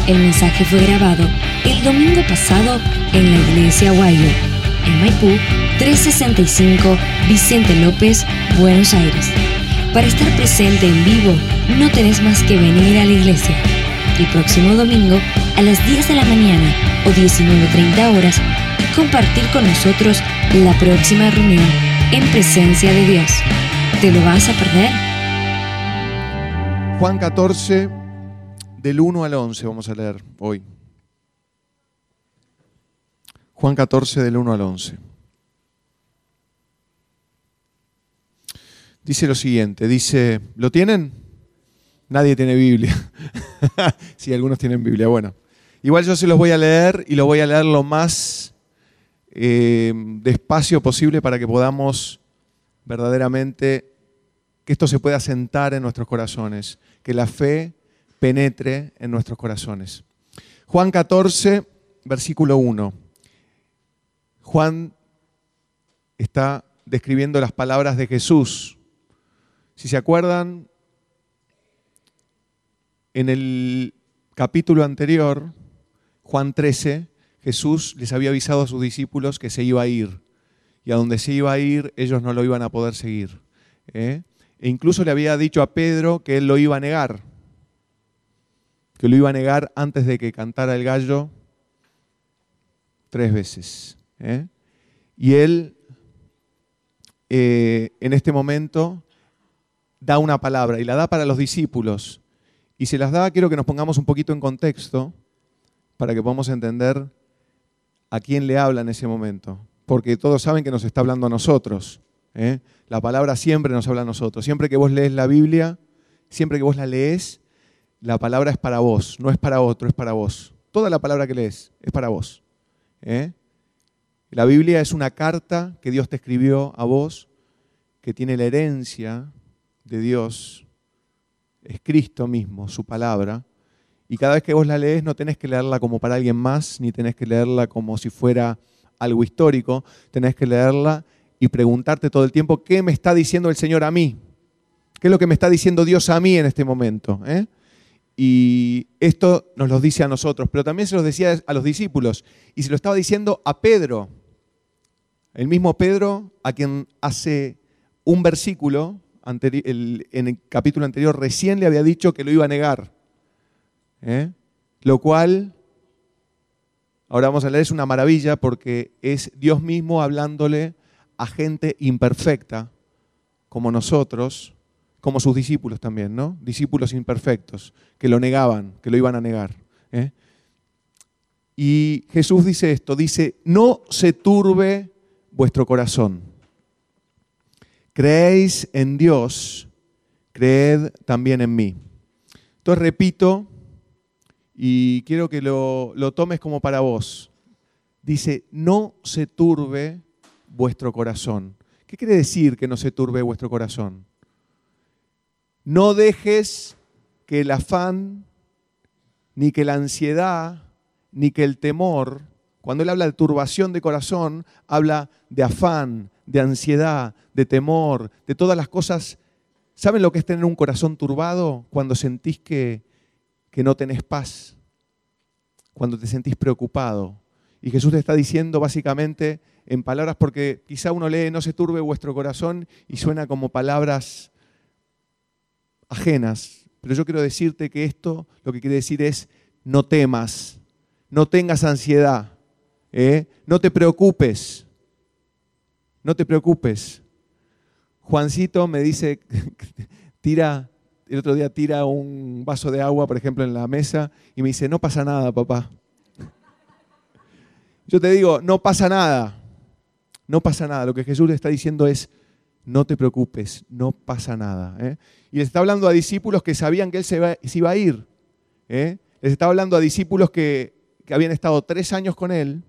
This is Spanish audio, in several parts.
El mensaje fue grabado el domingo pasado en la iglesia Guayo, en Maipú, 365 Vicente López, Buenos Aires. Para estar presente en vivo, no tenés más que venir a la iglesia. El próximo domingo, a las 10 de la mañana o 19:30 horas, compartir con nosotros la próxima reunión en presencia de Dios. ¿Te lo vas a perder? Juan 14, del 1 al 11, vamos a leer hoy. Juan 14, del 1 al 11. Dice lo siguiente, dice, ¿lo tienen? Nadie tiene Biblia. Sí, algunos tienen Biblia, bueno. Igual yo se los voy a leer y lo voy a leer lo más despacio posible para que podamos verdaderamente, que esto se pueda sentar en nuestros corazones, que la fe penetre en nuestros corazones. Juan 14, versículo 1. Juan está describiendo las palabras de Jesús. Si se acuerdan, en el capítulo anterior, Juan 13, Jesús les había avisado a sus discípulos que se iba a ir. Y a donde se iba a ir, ellos no lo iban a poder seguir. E incluso le había dicho a Pedro que él lo iba a negar. Que lo iba a negar antes de que cantara el gallo 3 veces. Y él, en este momento, da una palabra y la da para los discípulos. Y se las da, quiero que nos pongamos un poquito en contexto para que podamos entender a quién le habla en ese momento. Porque todos saben que nos está hablando a nosotros. La palabra siempre nos habla a nosotros. Siempre que vos lees la Biblia, siempre que vos la lees, la palabra es para vos, no es para otro, es para vos. Toda la palabra que lees es para vos. La Biblia es una carta que Dios te escribió a vos, que tiene la herencia de Dios, es Cristo mismo, su palabra, y cada vez que vos la lees no tenés que leerla como para alguien más, ni tenés que leerla como si fuera algo histórico, tenés que leerla y preguntarte todo el tiempo, ¿qué me está diciendo el Señor a mí? ¿Qué es lo que me está diciendo Dios a mí en este momento? Y esto nos lo dice a nosotros, pero también se los decía a los discípulos, y se lo estaba diciendo a Pedro, el mismo Pedro a quien hace un versículo, en el capítulo anterior, recién le había dicho que lo iba a negar. Lo cual, ahora vamos a leer, es una maravilla porque es Dios mismo hablándole a gente imperfecta, como nosotros, como sus discípulos también, ¿no? Discípulos imperfectos, que lo negaban, que lo iban a negar. Y Jesús dice esto, dice, no se turbe vuestro corazón. Creéis en Dios, creed también en mí. Entonces repito, y quiero que lo tomes como para vos. Dice, no se turbe vuestro corazón. ¿Qué quiere decir que no se turbe vuestro corazón? No dejes que el afán, ni que la ansiedad, ni que el temor, cuando él habla de turbación de corazón, habla de afán, de ansiedad, de temor, de todas las cosas. ¿Saben lo que es tener un corazón turbado? Cuando sentís que no tenés paz, cuando te sentís preocupado. Y Jesús te está diciendo básicamente en palabras, porque quizá uno lee no se turbe vuestro corazón y suena como palabras ajenas. Pero yo quiero decirte que esto lo que quiere decir es no temas, no tengas ansiedad, no te preocupes. No te preocupes. Juancito me dice, el otro día tira un vaso de agua, por ejemplo, en la mesa y me dice, no pasa nada, papá. Yo te digo, no pasa nada. No pasa nada. Lo que Jesús le está diciendo es, no te preocupes, no pasa nada. Y les está hablando a discípulos que sabían que él se iba a ir. Les está hablando a discípulos que habían estado 3 años con él.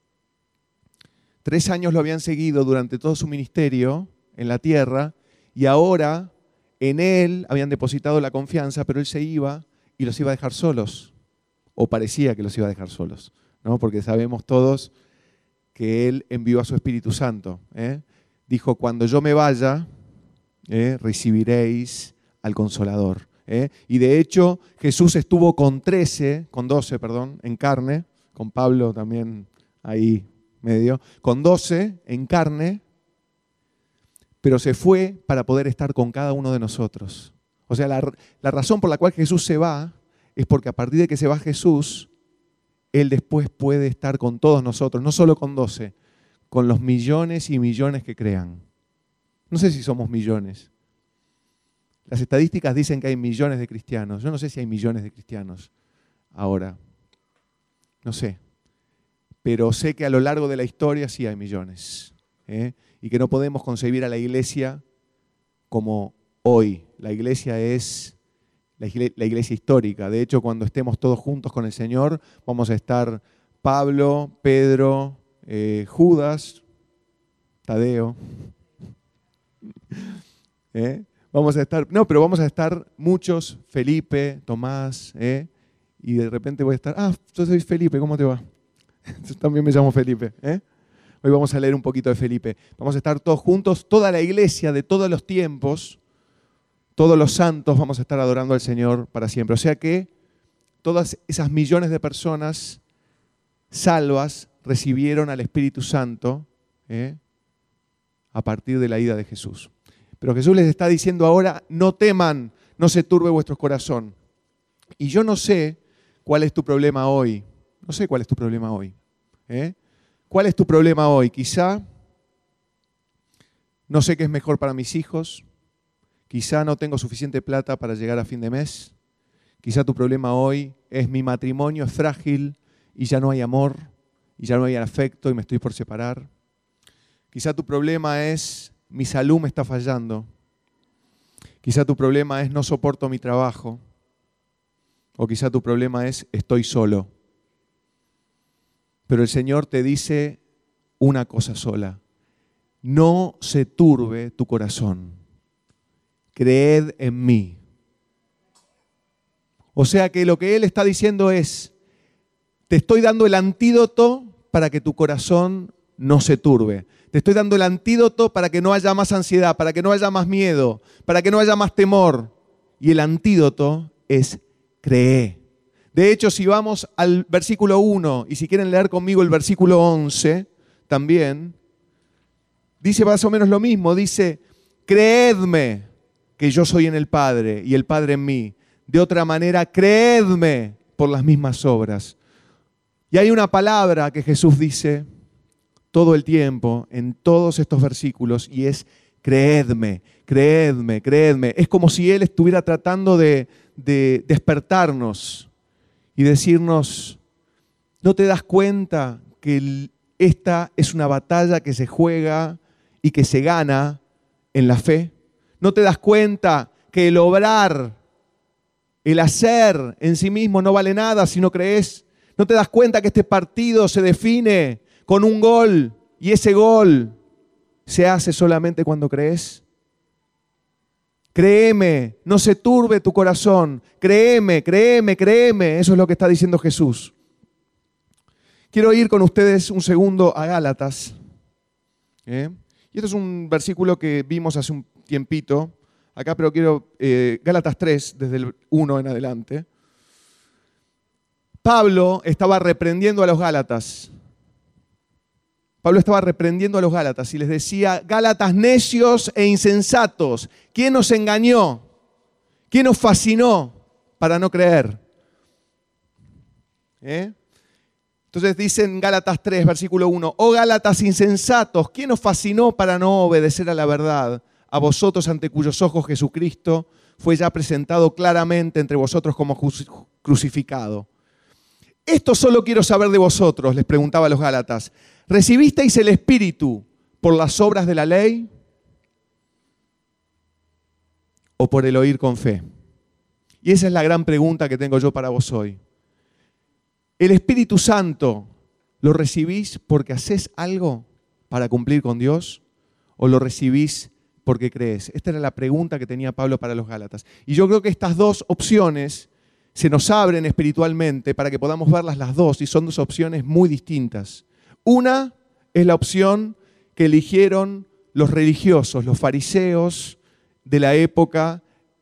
3 años lo habían seguido durante todo su ministerio en la tierra y ahora en él habían depositado la confianza, pero él se iba y los iba a dejar solos, o parecía que los iba a dejar solos, ¿no? Porque sabemos todos que él envió a su Espíritu Santo. Dijo, cuando yo me vaya, recibiréis al Consolador. Y de hecho, Jesús estuvo con 12, en carne, con Pablo también ahí medio, con 12 en carne, pero se fue para poder estar con cada uno de nosotros. O sea, la razón por la cual Jesús se va es porque a partir de que se va Jesús, Él después puede estar con todos nosotros, no solo con 12, con los millones y millones que crean. No sé si somos millones. Las estadísticas dicen que hay millones de cristianos. Yo no sé si hay millones de cristianos ahora. No sé. Pero sé que a lo largo de la historia sí hay millones. Y que no podemos concebir a la iglesia como hoy. La iglesia es la iglesia histórica. De hecho, cuando estemos todos juntos con el Señor, vamos a estar Pablo, Pedro, Judas, Tadeo. Vamos a estar muchos, Felipe, Tomás, y de repente voy a estar, yo soy Felipe, ¿cómo te va? Yo también me llamo Felipe. Hoy vamos a leer un poquito de Felipe. Vamos a estar todos juntos, toda la iglesia de todos los tiempos, todos los santos vamos a estar adorando al Señor para siempre. O sea que todas esas millones de personas salvas recibieron al Espíritu Santo a partir de la ida de Jesús. Pero Jesús les está diciendo ahora, no teman, no se turbe vuestro corazón. Y yo no sé cuál es tu problema hoy. No sé cuál es tu problema hoy. ¿Cuál es tu problema hoy? Quizá no sé qué es mejor para mis hijos. Quizá no tengo suficiente plata para llegar a fin de mes. Quizá tu problema hoy es mi matrimonio es frágil y ya no hay amor y ya no hay afecto y me estoy por separar. Quizá tu problema es mi salud me está fallando. Quizá tu problema es no soporto mi trabajo. O quizá tu problema es estoy solo. Pero el Señor te dice una cosa sola. No se turbe tu corazón. Creed en mí. O sea que lo que Él está diciendo es, te estoy dando el antídoto para que tu corazón no se turbe. Te estoy dando el antídoto para que no haya más ansiedad, para que no haya más miedo, para que no haya más temor. Y el antídoto es cree. De hecho, si vamos al versículo 1, y si quieren leer conmigo el versículo 11, también, dice más o menos lo mismo. Dice, creedme que yo soy en el Padre y el Padre en mí. De otra manera, creedme por las mismas obras. Y hay una palabra que Jesús dice todo el tiempo, en todos estos versículos, y es creedme, creedme, creedme. Es como si Él estuviera tratando de despertarnos y decirnos, ¿no te das cuenta que esta es una batalla que se juega y que se gana en la fe? ¿No te das cuenta que el obrar, el hacer en sí mismo no vale nada si no crees? ¿No te das cuenta que este partido se define con un gol y ese gol se hace solamente cuando crees? Créeme, no se turbe tu corazón. Créeme, créeme, créeme. Eso es lo que está diciendo Jesús. Quiero ir con ustedes un segundo a Gálatas. Y este es un versículo que vimos hace un tiempito. Acá, pero quiero Gálatas 3, desde el 1 en adelante. Pablo estaba reprendiendo a los Gálatas. Pablo estaba reprendiendo a los Gálatas y les decía, Gálatas necios e insensatos, ¿quién nos engañó? ¿Quién nos fascinó para no creer? Entonces dice en Gálatas 3, versículo 1, oh Gálatas insensatos, ¿quién nos fascinó para no obedecer a la verdad? A vosotros ante cuyos ojos Jesucristo fue ya presentado claramente entre vosotros como crucificado. Esto solo quiero saber de vosotros, les preguntaba a los Gálatas. ¿Recibisteis el Espíritu por las obras de la ley o por el oír con fe? Y esa es la gran pregunta que tengo yo para vos hoy. ¿El Espíritu Santo lo recibís porque hacés algo para cumplir con Dios o lo recibís porque crees? Esta era la pregunta que tenía Pablo para los Gálatas. Y yo creo que estas dos opciones se nos abren espiritualmente para que podamos verlas las dos, y son dos opciones muy distintas. Una es la opción que eligieron los religiosos, los fariseos de la época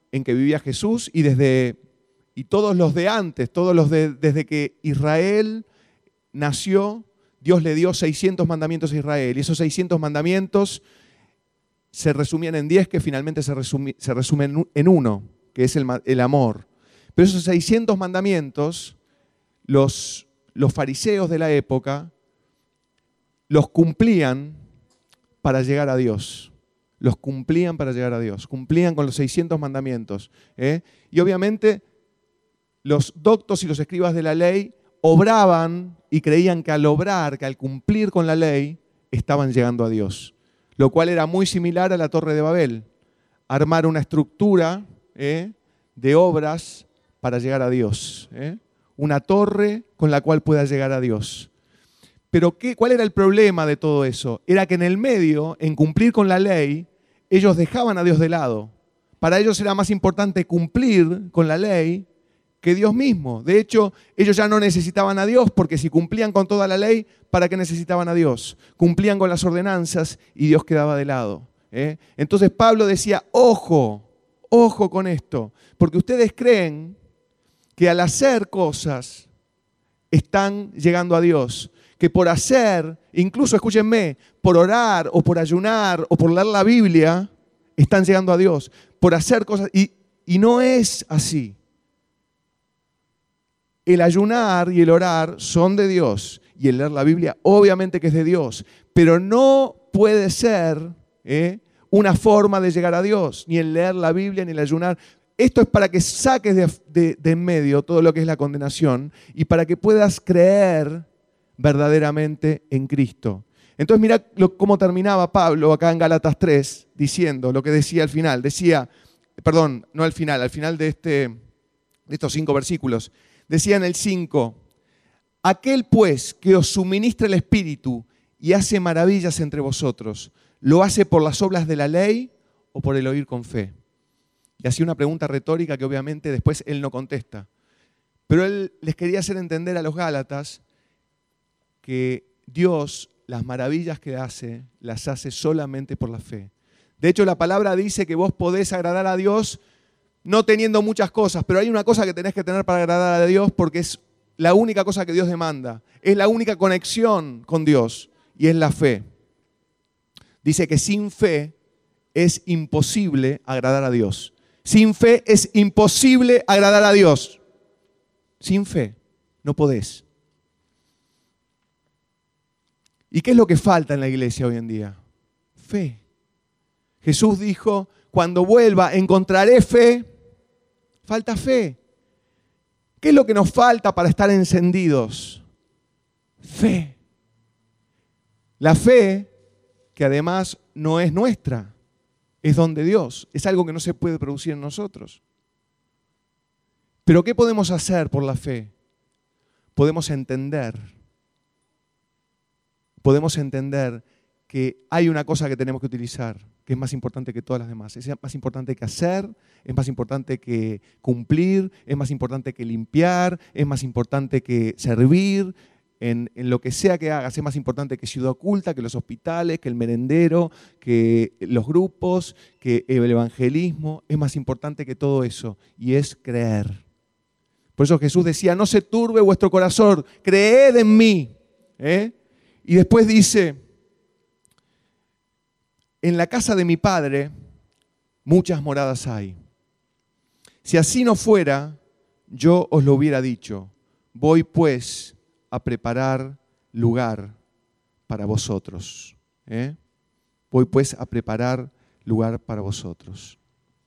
en que vivía Jesús y todos los de antes, desde que Israel nació, Dios le dio 600 mandamientos a Israel. Y esos 600 mandamientos se resumían en 10, que finalmente se resumen en uno, que es el amor. Pero esos 600 mandamientos, los fariseos de la época los cumplían para llegar a Dios. Los cumplían para llegar a Dios. Cumplían con los 600 mandamientos. Y obviamente los doctos y los escribas de la ley obraban y creían que al obrar, que al cumplir con la ley, estaban llegando a Dios. Lo cual era muy similar a la Torre de Babel. Armar una estructura de obras para llegar a Dios. Una torre con la cual pueda llegar a Dios. Pero ¿cuál era el problema de todo eso? Era que en el medio, en cumplir con la ley, ellos dejaban a Dios de lado. Para ellos era más importante cumplir con la ley que Dios mismo. De hecho, ellos ya no necesitaban a Dios, porque si cumplían con toda la ley, ¿para qué necesitaban a Dios? Cumplían con las ordenanzas y Dios quedaba de lado. Entonces Pablo decía, ojo con esto, porque ustedes creen que al hacer cosas están llegando a Dios. Que por hacer, incluso escúchenme, por orar o por ayunar o por leer la Biblia, están llegando a Dios. Por hacer cosas, y no es así. El ayunar y el orar son de Dios, y el leer la Biblia obviamente que es de Dios, pero no puede ser una forma de llegar a Dios, ni el leer la Biblia, ni el ayunar. Esto es para que saques de en medio todo lo que es la condenación y para que puedas creer verdaderamente en Cristo. Entonces mirá cómo terminaba Pablo acá en Gálatas 3, diciendo lo que decía al final. Decía, perdón, no al final de estos 5 versículos. Decía en el 5, aquel pues que os suministra el Espíritu y hace maravillas entre vosotros, ¿lo hace por las obras de la ley o por el oír con fe? Y hacía una pregunta retórica que obviamente después él no contesta. Pero él les quería hacer entender a los Gálatas que Dios, las maravillas que hace, las hace solamente por la fe. De hecho, la palabra dice que vos podés agradar a Dios no teniendo muchas cosas, pero hay una cosa que tenés que tener para agradar a Dios porque es la única cosa que Dios demanda. Es la única conexión con Dios y es la fe. Dice que sin fe es imposible agradar a Dios. Sin fe es imposible agradar a Dios. Sin fe no podés. ¿Y qué es lo que falta en la iglesia hoy en día? Fe. Jesús dijo, cuando vuelva encontraré fe. Falta fe. ¿Qué es lo que nos falta para estar encendidos? Fe. La fe, que además no es nuestra, es don de Dios. Es algo que no se puede producir en nosotros. Pero ¿qué podemos hacer por la fe? Podemos entender que hay una cosa que tenemos que utilizar, que es más importante que todas las demás. Es más importante que hacer, es más importante que cumplir, es más importante que limpiar, es más importante que servir, en lo que sea que hagas, es más importante que Ciudad Oculta, que los hospitales, que el merendero, que los grupos, que el evangelismo, es más importante que todo eso, y es creer. Por eso Jesús decía, no se turbe vuestro corazón, creed en mí. Y después dice, en la casa de mi Padre muchas moradas hay. Si así no fuera, yo os lo hubiera dicho. Voy pues a preparar lugar para vosotros. Voy pues a preparar lugar para vosotros.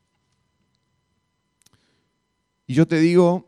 Y yo te digo,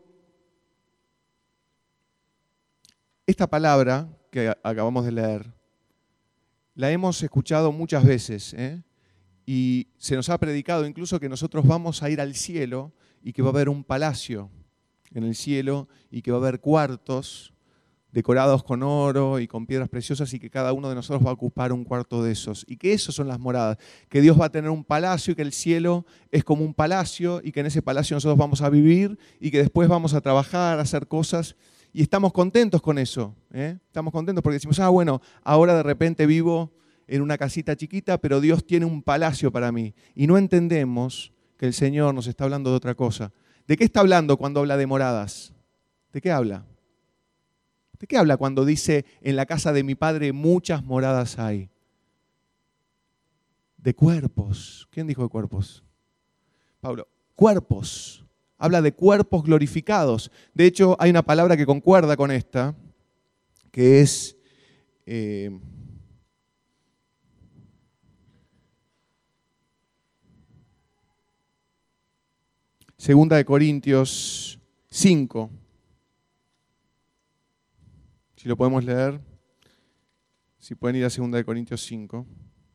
esta palabra que acabamos de leer, la hemos escuchado muchas veces, y se nos ha predicado incluso que nosotros vamos a ir al cielo y que va a haber un palacio en el cielo y que va a haber cuartos decorados con oro y con piedras preciosas y que cada uno de nosotros va a ocupar un cuarto de esos. Y que esos son las moradas, que Dios va a tener un palacio y que el cielo es como un palacio y que en ese palacio nosotros vamos a vivir y que después vamos a trabajar, a hacer cosas. Y estamos contentos con eso. Estamos contentos porque decimos, bueno, ahora de repente vivo en una casita chiquita, pero Dios tiene un palacio para mí. Y no entendemos que que el Señor nos está hablando de otra cosa. ¿De qué está hablando cuando habla de moradas? ¿De qué habla? ¿De qué habla cuando dice, en la casa de mi Padre muchas moradas hay? De cuerpos. ¿Quién dijo de cuerpos? Pablo. Cuerpos. Habla de cuerpos glorificados. De hecho, hay una palabra que concuerda con esta, que es... Segunda de Corintios 5. Si lo podemos leer. Si pueden ir a Segunda de Corintios 5.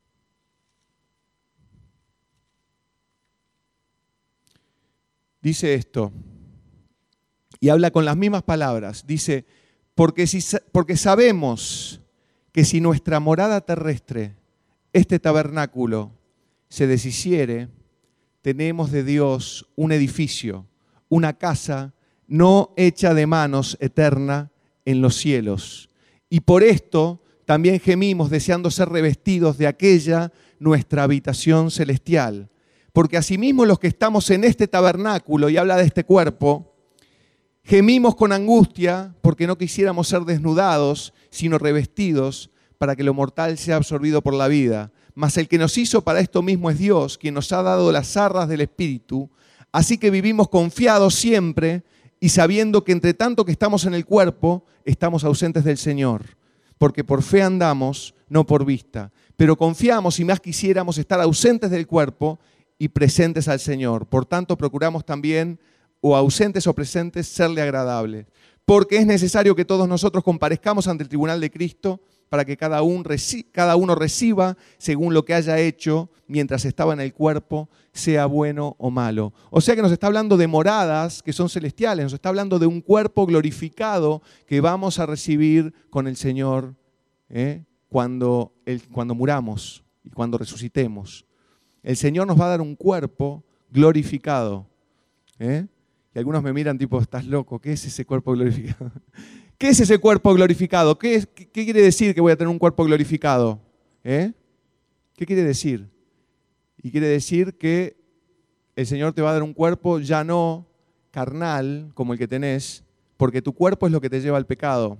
Dice esto, y habla con las mismas palabras. Dice, porque sabemos que si nuestra morada terrestre, este tabernáculo, se deshiciere, tenemos de Dios un edificio, una casa no hecha de manos, eterna en los cielos. Y por esto también gemimos deseando ser revestidos de aquella nuestra habitación celestial. Porque asimismo los que estamos en este tabernáculo, y habla de este cuerpo, gemimos con angustia porque no quisiéramos ser desnudados, sino revestidos para que lo mortal sea absorbido por la vida. Mas el que nos hizo para esto mismo es Dios, quien nos ha dado las arras del Espíritu. Así que vivimos confiados siempre y sabiendo que entre tanto que estamos en el cuerpo, estamos ausentes del Señor. Porque por fe andamos, no por vista. Pero confiamos y más quisiéramos estar ausentes del cuerpo y presentes al Señor. Por tanto, procuramos también, o ausentes o presentes, serle agradables. Porque es necesario que todos nosotros comparezcamos ante el tribunal de Cristo para que cada uno reciba según lo que haya hecho mientras estaba en el cuerpo, sea bueno o malo. O sea que nos está hablando de moradas que son celestiales, nos está hablando de un cuerpo glorificado que vamos a recibir con el Señor cuando muramos y cuando resucitemos. El Señor nos va a dar un cuerpo glorificado. Y algunos me miran tipo, estás loco, ¿qué es ese cuerpo glorificado? ¿Qué es ese cuerpo glorificado? ¿Qué quiere decir que voy a tener un cuerpo glorificado? ¿Qué quiere decir? Y quiere decir que el Señor te va a dar un cuerpo ya no carnal como el que tenés, porque tu cuerpo es lo que te lleva al pecado.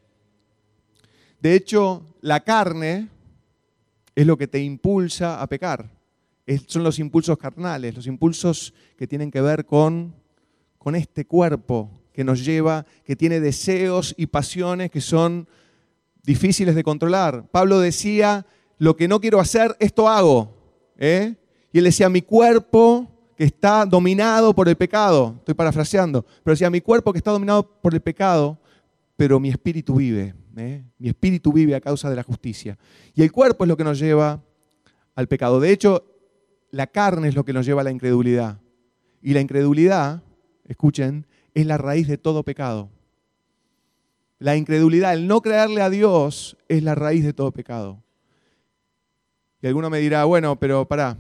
De hecho, la carne es lo que te impulsa a pecar. Son los impulsos carnales, los impulsos que tienen que ver con este cuerpo que nos lleva, que tiene deseos y pasiones que son difíciles de controlar. Pablo decía, lo que no quiero hacer, esto hago. Y él decía, mi cuerpo que está dominado por el pecado, estoy parafraseando, pero decía, mi cuerpo que está dominado por el pecado, pero mi espíritu vive. Mi espíritu vive a causa de la justicia. Y el cuerpo es lo que nos lleva al pecado. De hecho, la carne es lo que nos lleva a la incredulidad. Y la incredulidad, escuchen, es la raíz de todo pecado. La incredulidad, el no creerle a Dios, es la raíz de todo pecado. Y alguno me dirá, bueno, pero pará,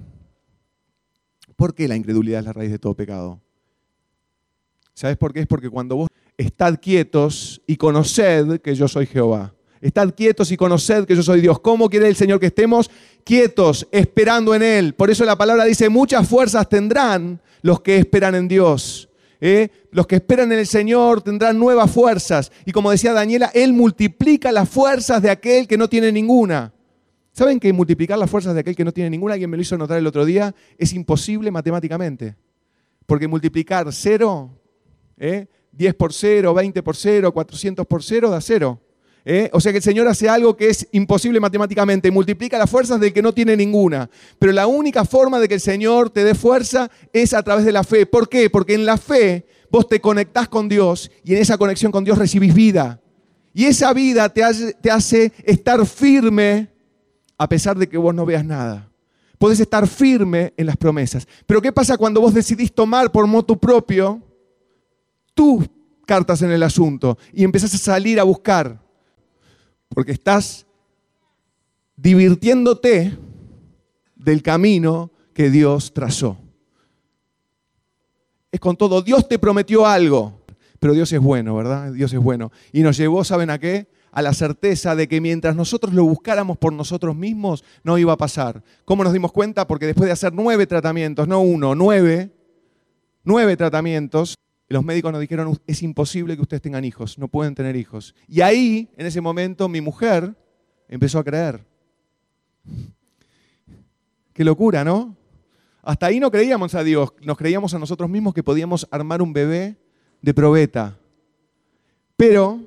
¿por qué la incredulidad es la raíz de todo pecado? ¿Sabes por qué? Es porque cuando vos estad quietos y conoced que yo soy Jehová. Estad quietos y conoced que yo soy Dios. ¿Cómo quiere el Señor que estemos? Quietos, esperando en Él. Por eso la palabra dice, muchas fuerzas tendrán los que esperan en Dios. Los que esperan en el Señor tendrán nuevas fuerzas. Y como decía Daniela, Él multiplica las fuerzas de aquel que no tiene ninguna. ¿Saben que multiplicar las fuerzas de aquel que no tiene ninguna, alguien me lo hizo notar el otro día, es imposible matemáticamente? Porque multiplicar 0, 10 por 0, 20 por 0, 400 por 0 da 0. O sea que el Señor hace algo que es imposible matemáticamente, multiplica las fuerzas del que no tiene ninguna. Pero la única forma de que el Señor te dé fuerza es a través de la fe. ¿Por qué? Porque en la fe vos te conectás con Dios y en esa conexión con Dios recibís vida. Y esa vida te hace estar firme a pesar de que vos no veas nada. Podés estar firme en las promesas. Pero ¿qué pasa cuando vos decidís tomar por motu propio tus cartas en el asunto y empezás a salir a buscar? Porque estás divirtiéndote del camino que Dios trazó. Es con todo, Dios te prometió algo, pero Dios es bueno, ¿verdad? Dios es bueno. Y nos llevó, ¿saben a qué? a la certeza de que mientras nosotros lo buscáramos por nosotros mismos, no iba a pasar. ¿Cómo nos dimos cuenta? Porque después de hacer 9 tratamientos, no 1, 9 tratamientos, los médicos nos dijeron, es imposible que ustedes tengan hijos, no pueden tener hijos. Y ahí, en ese momento, mi mujer empezó a creer. Qué locura, ¿no? Hasta ahí no creíamos a Dios, nos creíamos a nosotros mismos que podíamos armar un bebé de probeta. Pero,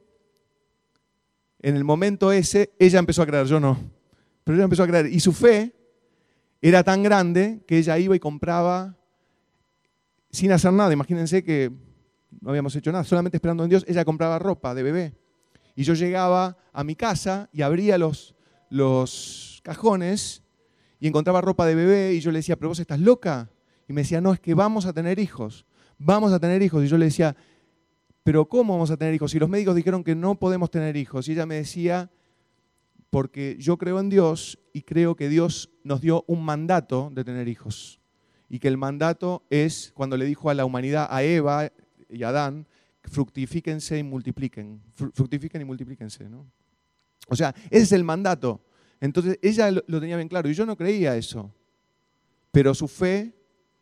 en el momento ese, ella empezó a creer, yo no. Pero ella empezó a creer. Y su fe era tan grande que ella iba y compraba sin hacer nada. Imagínense que no habíamos hecho nada, solamente esperando en Dios. Ella compraba ropa de bebé. Y yo llegaba a mi casa y abría los cajones y encontraba ropa de bebé y yo le decía, ¿pero vos estás loca? Y me decía, no, es que vamos a tener hijos. Vamos a tener hijos. Y yo le decía, ¿pero cómo vamos a tener hijos? Si los médicos dijeron que no podemos tener hijos. Y ella me decía, porque yo creo en Dios y creo que Dios nos dio un mandato de tener hijos. Y que el mandato es, cuando le dijo a la humanidad, a Eva y a Adán, fructifíquense y multipliquen. Fructifiquen y multiplíquense, ¿no? O sea, ese es el mandato. Entonces, ella lo tenía bien claro y yo no creía eso. Pero su fe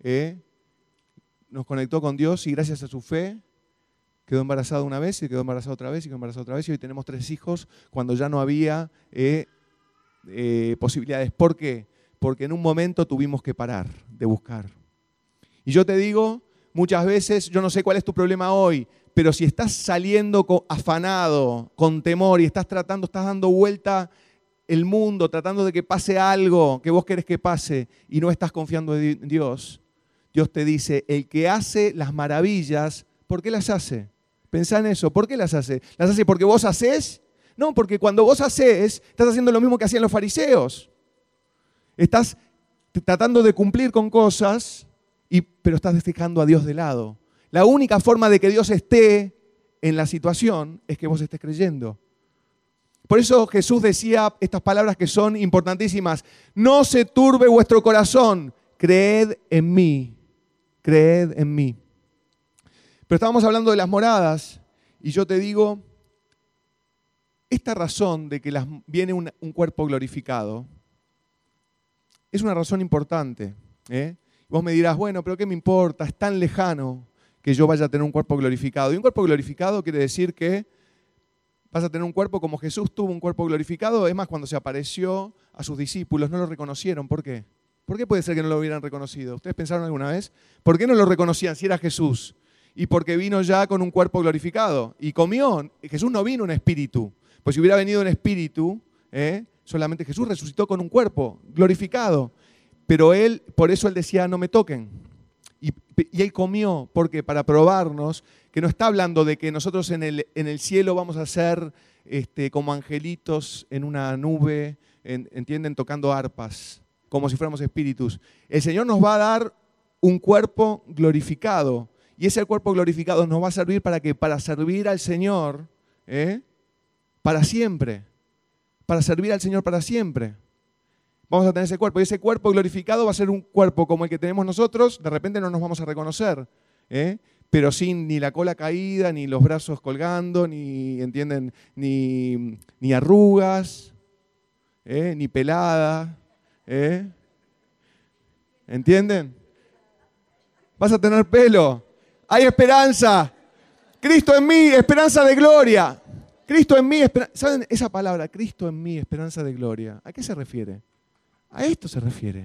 nos conectó con Dios y gracias a su fe quedó embarazada una vez y quedó embarazada otra vez y quedó embarazada otra vez y hoy tenemos 3 hijos cuando ya no había posibilidades. ¿Por qué? Porque en un momento tuvimos que parar de buscar. Y yo te digo, muchas veces, yo no sé cuál es tu problema hoy, pero si estás saliendo afanado, con temor y estás dando vuelta el mundo, tratando de que pase algo que vos querés que pase y no estás confiando en Dios, Dios te dice, el que hace las maravillas, ¿por qué las hace? Pensá en eso, ¿por qué las hace? ¿Las hace porque vos hacés? No, porque cuando vos hacés, estás haciendo lo mismo que hacían los fariseos. Estás tratando de cumplir con cosas, pero estás dejando a Dios de lado. La única forma de que Dios esté en la situación es que vos estés creyendo. Por eso Jesús decía estas palabras que son importantísimas. No se turbe vuestro corazón, creed en mí, creed en mí. Pero estábamos hablando de las moradas y yo te digo, esta razón de que viene un cuerpo glorificado es una razón importante. Vos me dirás, bueno, pero ¿qué me importa? Es tan lejano que yo vaya a tener un cuerpo glorificado. Y un cuerpo glorificado quiere decir que vas a tener un cuerpo como Jesús tuvo un cuerpo glorificado. Es más, cuando se apareció a sus discípulos no lo reconocieron. ¿Por qué? ¿Por qué puede ser que no lo hubieran reconocido? ¿Ustedes pensaron alguna vez? ¿Por qué no lo reconocían si era Jesús? Y porque vino ya con un cuerpo glorificado. Y comió. Jesús no vino en espíritu. Pues si hubiera venido en espíritu, solamente Jesús resucitó con un cuerpo glorificado. Pero por eso él decía, no me toquen. Y él comió, porque para probarnos, que no está hablando de que nosotros en el cielo vamos a ser como angelitos en una nube, ¿entienden? Tocando arpas, como si fuéramos espíritus. El Señor nos va a dar un cuerpo glorificado. Y ese cuerpo glorificado nos va a servir para servir al Señor, para siempre. Para servir al Señor para siempre. Vamos a tener ese cuerpo. Y ese cuerpo glorificado va a ser un cuerpo como el que tenemos nosotros. De repente no nos vamos a reconocer. Pero sin ni la cola caída, ni los brazos colgando, ni, ¿entienden? Ni arrugas, ni pelada. ¿Entienden? Vas a tener pelo. Hay esperanza. Cristo en mí, esperanza de gloria. Cristo en mí, ¿saben esa palabra? Cristo en mí, esperanza de gloria. ¿A qué se refiere? A esto se refiere.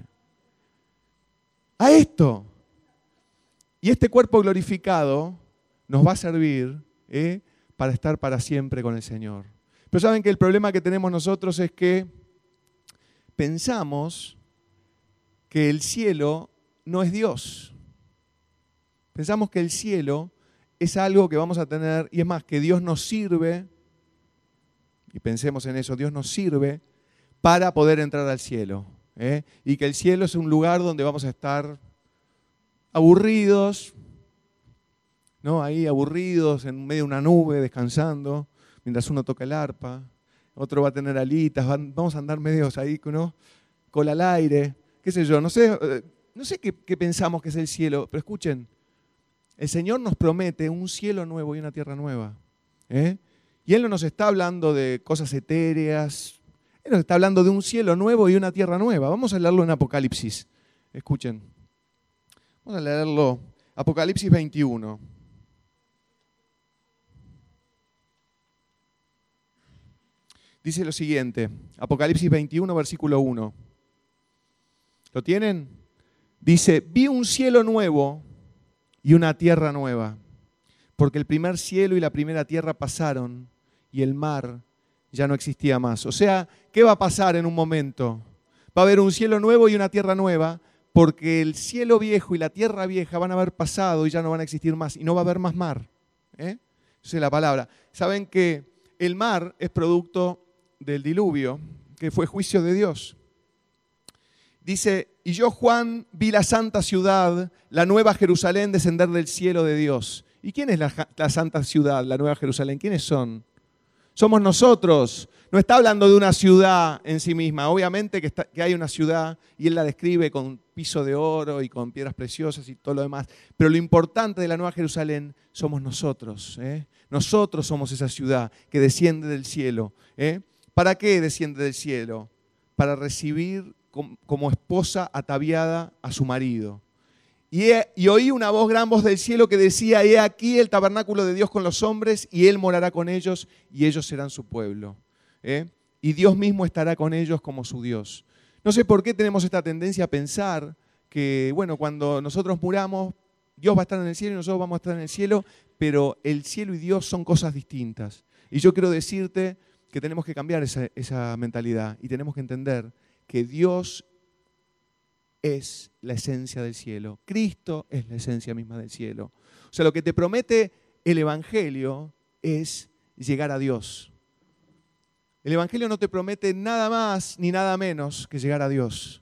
A esto. Y este cuerpo glorificado nos va a servir para estar para siempre con el Señor. Pero saben que el problema que tenemos nosotros es que pensamos que el cielo no es Dios. Pensamos que el cielo es algo que vamos a tener, y es más, que Dios nos sirve, y pensemos en eso, Dios nos sirve para poder entrar al cielo. Y que el cielo es un lugar donde vamos a estar aburridos, ¿no? Ahí aburridos, en medio de una nube, descansando, mientras uno toca el arpa, otro va a tener alitas, vamos a andar medios ahí, ¿no? Cola al aire, qué sé yo, no sé qué pensamos que es el cielo, pero escuchen, el Señor nos promete un cielo nuevo y una tierra nueva. Y Él no nos está hablando de cosas etéreas, Él nos está hablando de un cielo nuevo y una tierra nueva. Vamos a leerlo en Apocalipsis. Escuchen. Vamos a leerlo. Apocalipsis 21. Dice lo siguiente, Apocalipsis 21, versículo 1. ¿Lo tienen? Dice, vi un cielo nuevo y una tierra nueva, porque el primer cielo y la primera tierra pasaron y el mar ya no existía más. O sea, ¿qué va a pasar en un momento? Va a haber un cielo nuevo y una tierra nueva, porque el cielo viejo y la tierra vieja van a haber pasado y ya no van a existir más, y no va a haber más mar. Esa es la palabra. Saben que el mar es producto del diluvio, que fue juicio de Dios. Dice, y yo, Juan, vi la santa ciudad, la nueva Jerusalén, descender del cielo de Dios. ¿Y quién es la santa ciudad, la nueva Jerusalén? ¿Quiénes son? Somos nosotros. No está hablando de una ciudad en sí misma. Obviamente que hay una ciudad y él la describe con piso de oro y con piedras preciosas y todo lo demás. Pero lo importante de la nueva Jerusalén somos nosotros. Nosotros somos esa ciudad que desciende del cielo. ¿Para qué desciende del cielo? Para recibir como esposa ataviada a su marido. Y oí una gran voz del cielo que decía, he aquí el tabernáculo de Dios con los hombres, y Él morará con ellos, y ellos serán su pueblo. Y Dios mismo estará con ellos como su Dios. No sé por qué tenemos esta tendencia a pensar que, bueno, cuando nosotros muramos, Dios va a estar en el cielo y nosotros vamos a estar en el cielo, pero el cielo y Dios son cosas distintas. Y yo quiero decirte que tenemos que cambiar esa mentalidad y tenemos que entender que Dios es la esencia del cielo. Cristo es la esencia misma del cielo. O sea, lo que te promete el Evangelio es llegar a Dios. El Evangelio no te promete nada más ni nada menos que llegar a Dios.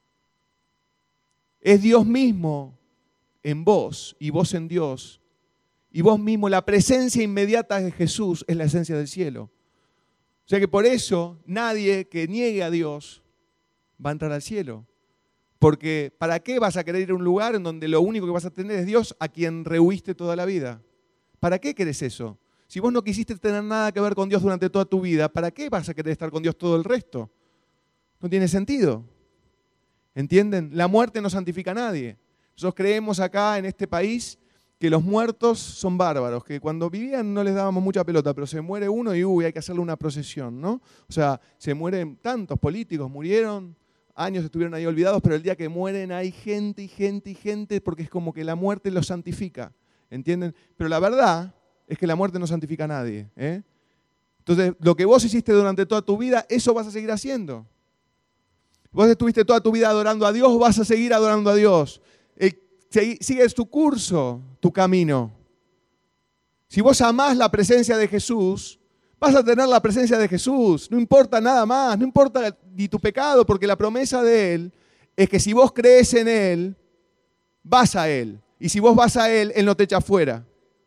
Es Dios mismo en vos y vos en Dios. Y vos mismo, la presencia inmediata de Jesús es la esencia del cielo. O sea que por eso nadie que niegue a Dios va a entrar al cielo. Porque ¿para qué vas a querer ir a un lugar en donde lo único que vas a tener es Dios a quien rehuiste toda la vida? ¿Para qué querés eso? Si vos no quisiste tener nada que ver con Dios durante toda tu vida, ¿para qué vas a querer estar con Dios todo el resto? No tiene sentido. ¿Entienden? La muerte no santifica a nadie. Nosotros creemos acá en este país que los muertos son bárbaros, que cuando vivían no les dábamos mucha pelota, pero se muere uno y hay que hacerle una procesión, ¿no? O sea, se mueren tantos políticos, murieron, años estuvieron ahí olvidados, pero el día que mueren hay gente y gente y gente, porque es como que la muerte los santifica, ¿entienden? Pero la verdad es que la muerte no santifica a nadie. Entonces, lo que vos hiciste durante toda tu vida, eso vas a seguir haciendo. Vos estuviste toda tu vida adorando a Dios, vas a seguir adorando a Dios. Sigues tu curso, tu camino. Si vos amás la presencia de Jesús, vas a tener la presencia de Jesús. No importa nada más, no importa ni tu pecado, porque la promesa de Él es que si vos crees en Él, vas a Él. Y si vos vas a Él, Él no te echa fuera.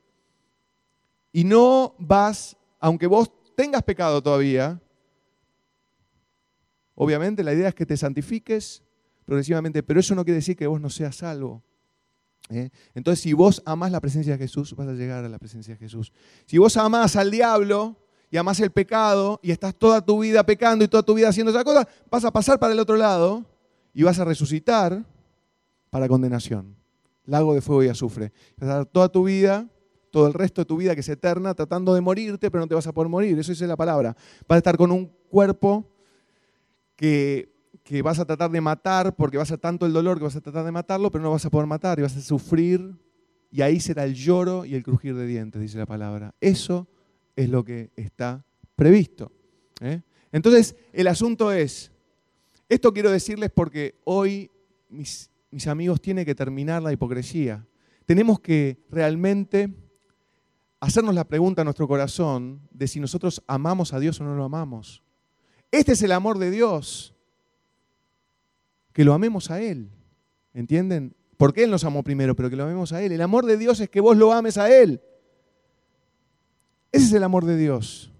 Y no vas, aunque vos tengas pecado todavía, obviamente la idea es que te santifiques progresivamente, pero eso no quiere decir que vos no seas salvo. Entonces, si vos amás la presencia de Jesús, vas a llegar a la presencia de Jesús. Si vos amás al diablo y amás el pecado y estás toda tu vida pecando y toda tu vida haciendo esa cosa, vas a pasar para el otro lado y vas a resucitar para condenación. Lago de fuego y azufre. Vas a dar toda tu vida, todo el resto de tu vida que es eterna, tratando de morirte, pero no te vas a poder morir. Eso es la palabra. Vas a estar con un cuerpo que vas a tratar de matar, porque va a ser tanto el dolor que vas a tratar de matarlo, pero no vas a poder matar y vas a sufrir, y ahí será el lloro y el crujir de dientes, dice la palabra. Eso es lo que está previsto. Entonces, el asunto es, esto quiero decirles porque hoy, mis amigos, tiene que terminar la hipocresía. Tenemos que realmente hacernos la pregunta en nuestro corazón de si nosotros amamos a Dios o no lo amamos. Este es el amor de Dios. Que lo amemos a Él, ¿entienden? Porque Él nos amó primero, pero que lo amemos a Él. El amor de Dios es que vos lo ames a Él. Ese es el amor de Dios.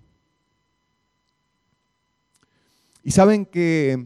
Y saben que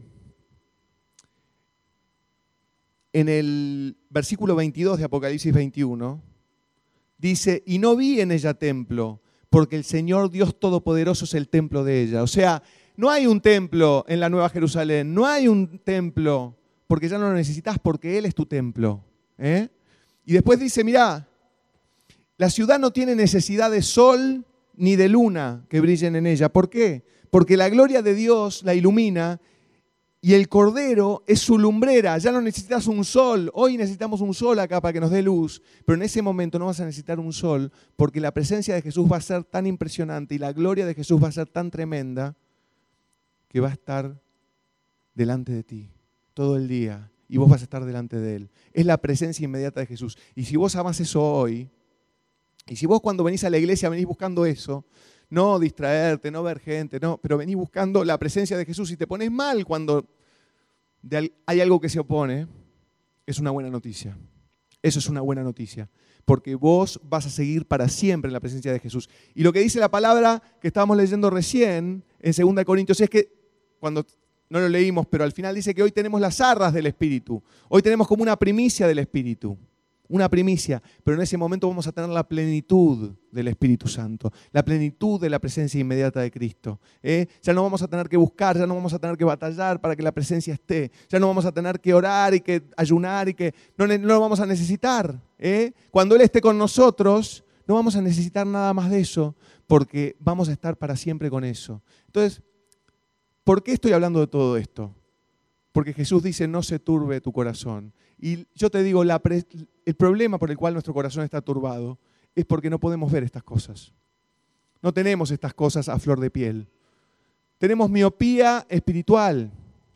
en el versículo 22 de Apocalipsis 21 dice, y no vi en ella templo, porque el Señor Dios Todopoderoso es el templo de ella. O sea, no hay un templo en la Nueva Jerusalén, no hay un templo, porque ya no lo necesitas, porque Él es tu templo. Y después dice, mirá, la ciudad no tiene necesidad de sol ni de luna que brillen en ella. ¿Por qué? Porque la gloria de Dios la ilumina y el Cordero es su lumbrera. Ya no necesitas un sol. Hoy necesitamos un sol acá para que nos dé luz, pero en ese momento no vas a necesitar un sol porque la presencia de Jesús va a ser tan impresionante y la gloria de Jesús va a ser tan tremenda que va a estar delante de ti todo el día y vos vas a estar delante de Él. Es la presencia inmediata de Jesús. Y si vos amás eso hoy, y si vos cuando venís a la iglesia venís buscando eso, no distraerte, no ver gente, no, pero venís buscando la presencia de Jesús y te pones mal cuando hay algo que se opone, es una buena noticia. Eso es una buena noticia, porque vos vas a seguir para siempre en la presencia de Jesús. Y lo que dice la palabra que estábamos leyendo recién en 2 Corintios es que, cuando no lo leímos, pero al final dice que hoy tenemos las arras del Espíritu. Hoy tenemos como una primicia del Espíritu. Una primicia, pero en ese momento vamos a tener la plenitud del Espíritu Santo, la plenitud de la presencia inmediata de Cristo. Ya no vamos a tener que buscar, ya no vamos a tener que batallar para que la presencia esté, ya no vamos a tener que orar y que ayunar y que no lo vamos a necesitar. Cuando Él esté con nosotros, no vamos a necesitar nada más de eso, porque vamos a estar para siempre con eso. Entonces, ¿por qué estoy hablando de todo esto? Porque Jesús dice, no se turbe tu corazón. Y yo te digo, el problema por el cual nuestro corazón está turbado es porque no podemos ver estas cosas. No tenemos estas cosas a flor de piel. Tenemos miopía espiritual.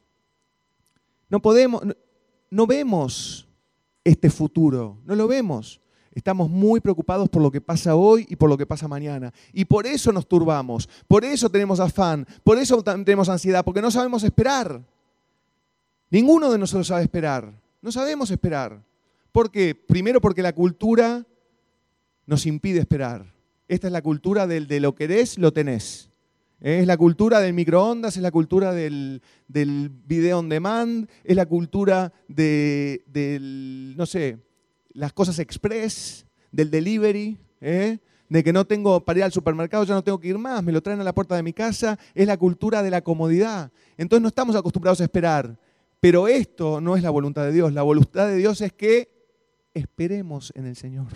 No vemos este futuro, no lo vemos. Estamos muy preocupados por lo que pasa hoy y por lo que pasa mañana. Y por eso nos turbamos, por eso tenemos afán, por eso tenemos ansiedad, porque no sabemos esperar. Ninguno de nosotros sabe esperar. No sabemos esperar. ¿Por qué? Primero porque la cultura nos impide esperar. Esta es la cultura del de lo querés, lo tenés. Es la cultura del microondas, es la cultura del video on demand, es la cultura del, no sé, las cosas express, del delivery, de que no tengo para ir al supermercado, ya no tengo que ir más, me lo traen a la puerta de mi casa. Es la cultura de la comodidad. Entonces no estamos acostumbrados a esperar. Pero esto no es la voluntad de Dios. La voluntad de Dios es que esperemos en el Señor.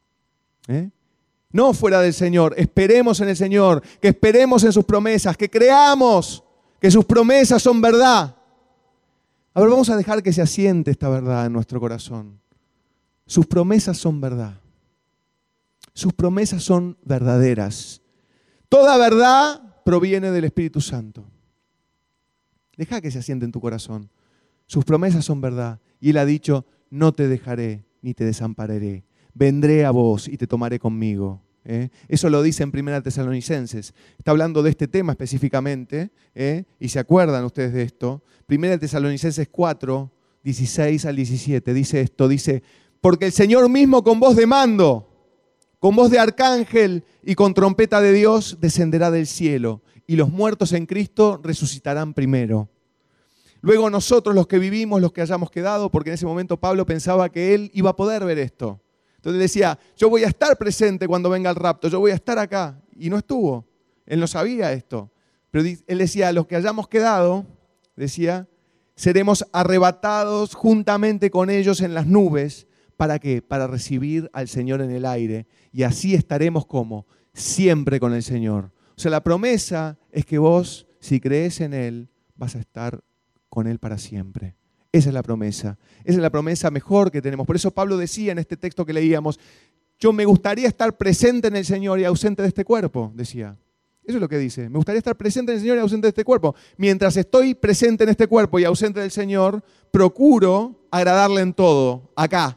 No fuera del Señor, esperemos en el Señor, que esperemos en sus promesas, que creamos que sus promesas son verdad. A ver, vamos a dejar que se asiente esta verdad en nuestro corazón. Sus promesas son verdad. Sus promesas son verdaderas. Toda verdad proviene del Espíritu Santo. Deja que se asiente en tu corazón. Sus promesas son verdad. Y Él ha dicho, no te dejaré ni te desampararé. Vendré a vos y te tomaré conmigo. Eso lo dice en 1 Tesalonicenses. Está hablando de este tema específicamente. Y se acuerdan ustedes de esto. 1 Tesalonicenses 4, 16 al 17. Dice esto, dice, porque el Señor mismo con voz de mando, con voz de arcángel y con trompeta de Dios descenderá del cielo. Y los muertos en Cristo resucitarán primero. Luego nosotros, los que vivimos, los que hayamos quedado, porque en ese momento Pablo pensaba que él iba a poder ver esto. Entonces decía, yo voy a estar presente cuando venga el rapto, yo voy a estar acá. Y no estuvo. Él no sabía esto. Pero él decía, los que hayamos quedado, decía, seremos arrebatados juntamente con ellos en las nubes. ¿Para qué? Para recibir al Señor en el aire. Y así estaremos como siempre con el Señor. O sea, la promesa es que vos, si crees en Él, vas a estar con Él para siempre. Esa es la promesa. Esa es la promesa mejor que tenemos. Por eso Pablo decía en este texto que leíamos, yo me gustaría estar presente en el Señor y ausente de este cuerpo, decía. Eso es lo que dice. Me gustaría estar presente en el Señor y ausente de este cuerpo. Mientras estoy presente en este cuerpo y ausente del Señor, procuro agradarle en todo, acá.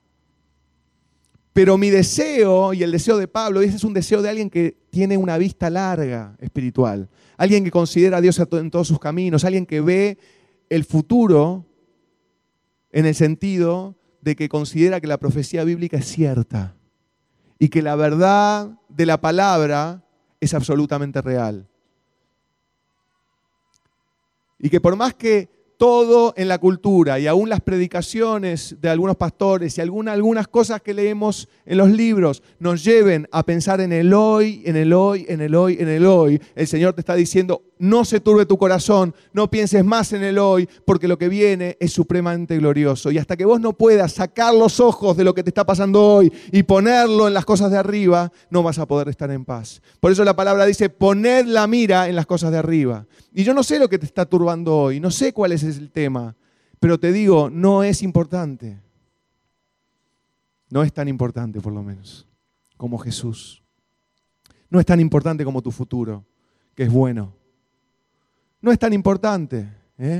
Pero mi deseo, y el deseo de Pablo, ese es un deseo de alguien que tiene una vista larga espiritual. Alguien que considera a Dios en todos sus caminos. Alguien que ve el futuro en el sentido de que considera que la profecía bíblica es cierta. Y que la verdad de la palabra es absolutamente real. Y que por más que todo en la cultura y aún las predicaciones de algunos pastores y algunas cosas que leemos en los libros nos lleven a pensar en el hoy, en el hoy, en el hoy, en el hoy, el Señor te está diciendo, no se turbe tu corazón, no pienses más en el hoy, porque lo que viene es supremamente glorioso. Y hasta que vos no puedas sacar los ojos de lo que te está pasando hoy y ponerlo en las cosas de arriba, no vas a poder estar en paz. Por eso la palabra dice, poned la mira en las cosas de arriba. Y yo no sé lo que te está turbando hoy, no sé cuál es el tema, pero te digo, no es importante. No es tan importante, por lo menos, como Jesús. No es tan importante como tu futuro, que es bueno. No es tan importante.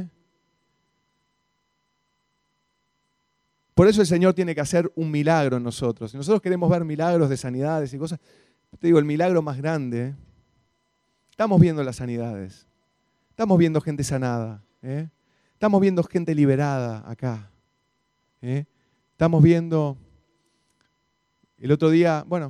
Por eso el Señor tiene que hacer un milagro en nosotros. Si nosotros queremos ver milagros de sanidades y cosas, te digo, el milagro más grande, estamos viendo las sanidades. Estamos viendo gente sanada. Estamos viendo gente liberada acá. Estamos viendo... El otro día, bueno,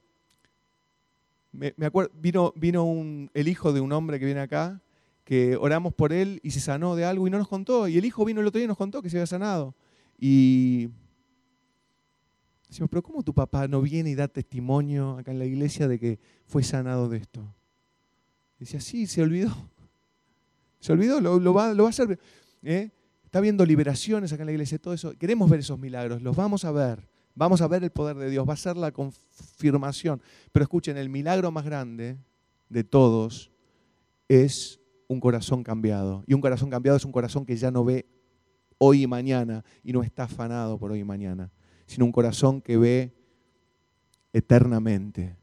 me acuerdo, vino el hijo de un hombre que viene acá, que oramos por él y se sanó de algo y no nos contó. Y el hijo vino el otro día y nos contó que se había sanado. Y decimos, pero ¿cómo tu papá no viene y da testimonio acá en la iglesia de que fue sanado de esto? Y decía, sí, se olvidó. Se olvidó, lo va a hacer. Está viendo liberaciones acá en la iglesia, todo eso. Queremos ver esos milagros, los vamos a ver. Vamos a ver el poder de Dios, va a ser la confirmación. Pero escuchen, el milagro más grande de todos es un corazón cambiado. Y un corazón cambiado es un corazón que ya no ve hoy y mañana y no está afanado por hoy y mañana, sino un corazón que ve eternamente.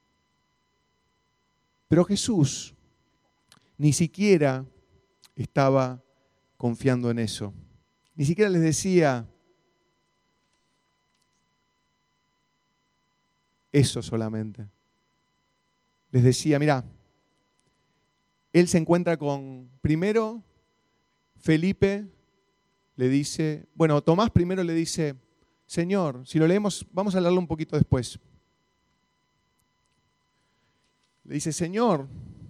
Pero Jesús ni siquiera estaba confiando en eso. Ni siquiera les decía eso solamente. Les decía, mira, él se encuentra con, primero, Felipe le dice, bueno, Tomás primero le dice, Señor, si lo leemos, vamos a leerlo un poquito después. Le dice, Señor,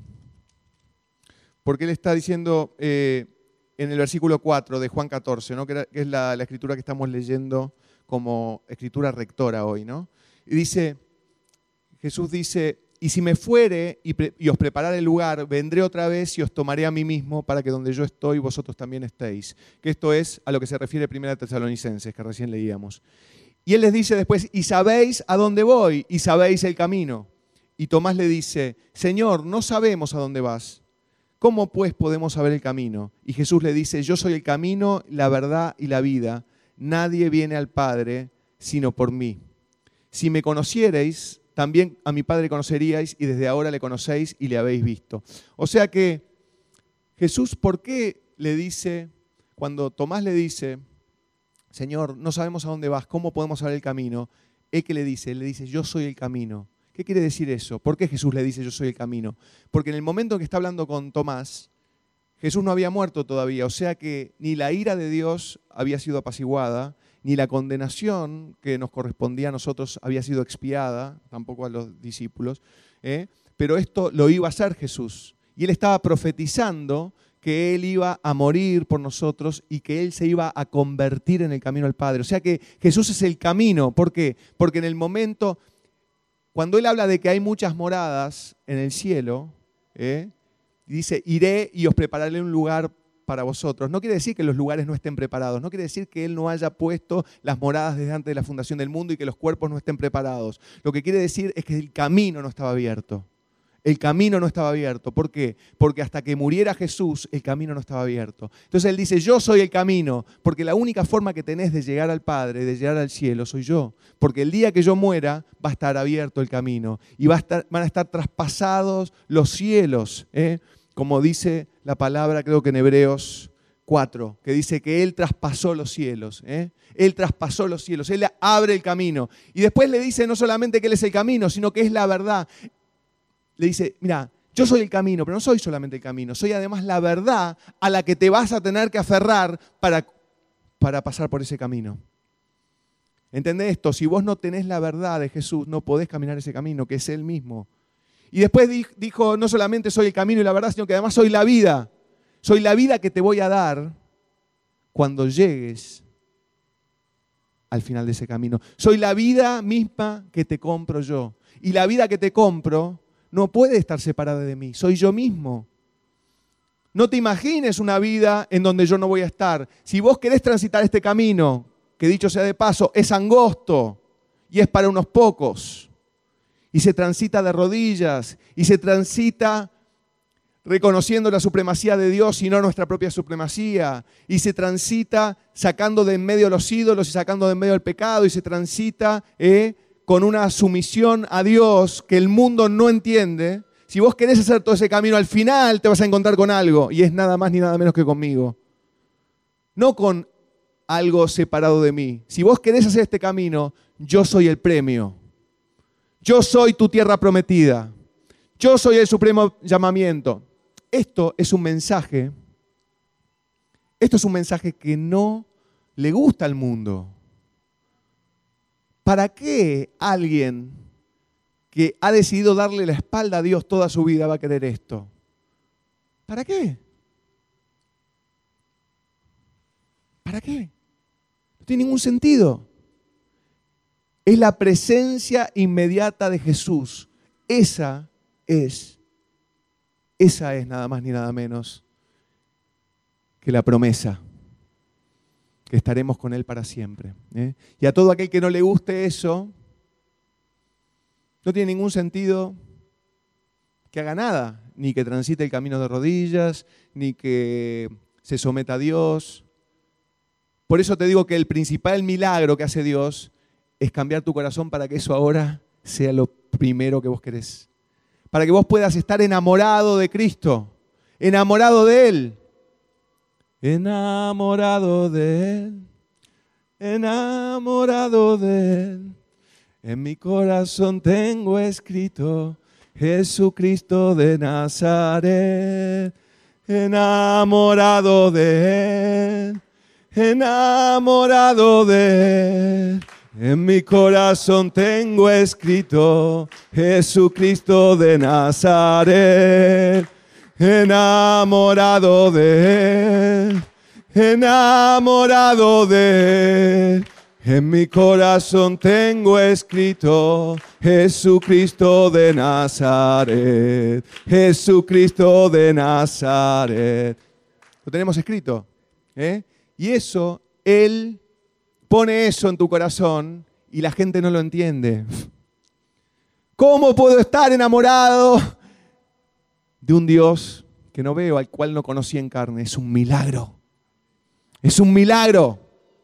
porque él está diciendo en el versículo 4 de Juan 14, ¿no? que es la escritura que estamos leyendo como escritura rectora hoy, ¿no? Y dice, Jesús dice, y si me fuere y os preparare el lugar, vendré otra vez y os tomaré a mí mismo para que donde yo estoy vosotros también estéis. Que esto es a lo que se refiere 1 Tesalonicenses, que recién leíamos. Y él les dice después, y sabéis a dónde voy, y sabéis el camino. Y Tomás le dice, Señor, no sabemos a dónde vas. ¿Cómo pues podemos saber el camino? Y Jesús le dice, yo soy el camino, la verdad y la vida. Nadie viene al Padre sino por mí. Si me conocierais, también a mi Padre conoceríais y desde ahora le conocéis y le habéis visto. O sea que Jesús, ¿por qué le dice, cuando Tomás le dice, Señor, no sabemos a dónde vas, ¿cómo podemos saber el camino? ¿Él qué le dice? Él le dice, yo soy el camino. ¿Qué quiere decir eso? ¿Por qué Jesús le dice, yo soy el camino? Porque en el momento en que está hablando con Tomás, Jesús no había muerto todavía, o sea que ni la ira de Dios había sido apaciguada, ni la condenación que nos correspondía a nosotros había sido expiada, tampoco a los discípulos, pero esto lo iba a hacer Jesús. Y él estaba profetizando que él iba a morir por nosotros y que él se iba a convertir en el camino al Padre. O sea que Jesús es el camino. ¿Por qué? Porque en el momento, cuando él habla de que hay muchas moradas en el cielo, dice, iré y os prepararé un lugar para vosotros. No quiere decir que los lugares no estén preparados, no quiere decir que Él no haya puesto las moradas desde antes de la fundación del mundo y que los cuerpos no estén preparados. Lo que quiere decir es que el camino no estaba abierto. El camino no estaba abierto. ¿Por qué? Porque hasta que muriera Jesús, el camino no estaba abierto. Entonces Él dice, yo soy el camino, porque la única forma que tenés de llegar al Padre, de llegar al cielo, soy yo. Porque el día que yo muera, va a estar abierto el camino y van a estar traspasados los cielos, como dice la palabra, creo que en Hebreos 4, que dice que Él traspasó los cielos. Él traspasó los cielos, Él abre el camino. Y después le dice no solamente que Él es el camino, sino que es la verdad. Le dice, mira, yo soy el camino, pero no soy solamente el camino, soy además la verdad a la que te vas a tener que aferrar para pasar por ese camino. ¿Entendés esto? Si vos no tenés la verdad de Jesús, no podés caminar ese camino, que es Él mismo. Y después dijo, no solamente soy el camino y la verdad, sino que además soy la vida. Soy la vida que te voy a dar cuando llegues al final de ese camino. Soy la vida misma que te compro yo. Y la vida que te compro no puede estar separada de mí. Soy yo mismo. No te imagines una vida en donde yo no voy a estar. Si vos querés transitar este camino, que dicho sea de paso, es angosto y es para unos pocos, y se transita de rodillas, y se transita reconociendo la supremacía de Dios y no nuestra propia supremacía, y se transita sacando de en medio los ídolos y sacando de en medio el pecado, y se transita con una sumisión a Dios que el mundo no entiende. Si vos querés hacer todo ese camino, al final te vas a encontrar con algo, y es nada más ni nada menos que conmigo. No con algo separado de mí. Si vos querés hacer este camino, yo soy el premio. Yo soy tu tierra prometida. Yo soy el supremo llamamiento. Esto es un mensaje que no le gusta al mundo. ¿Para qué alguien que ha decidido darle la espalda a Dios toda su vida va a querer esto? ¿Para qué? ¿Para qué? No tiene ningún sentido. Es la presencia inmediata de Jesús. Esa es nada más ni nada menos que la promesa, que estaremos con Él para siempre. Y a todo aquel que no le guste eso, no tiene ningún sentido que haga nada, ni que transite el camino de rodillas, ni que se someta a Dios. Por eso te digo que el principal milagro que hace Dios es cambiar tu corazón para que eso ahora sea lo primero que vos querés. Para que vos puedas estar enamorado de Cristo, enamorado de Él. Enamorado de Él, enamorado de Él. En mi corazón tengo escrito Jesucristo de Nazaret. Enamorado de Él, enamorado de Él. En mi corazón tengo escrito Jesucristo de Nazaret. Enamorado de Él, enamorado de Él. En mi corazón tengo escrito Jesucristo de Nazaret. Jesucristo de Nazaret. Lo tenemos escrito. Y eso, Él pone eso en tu corazón y la gente no lo entiende. ¿Cómo puedo estar enamorado de un Dios que no veo, al cual no conocí en carne? Es un milagro. Es un milagro.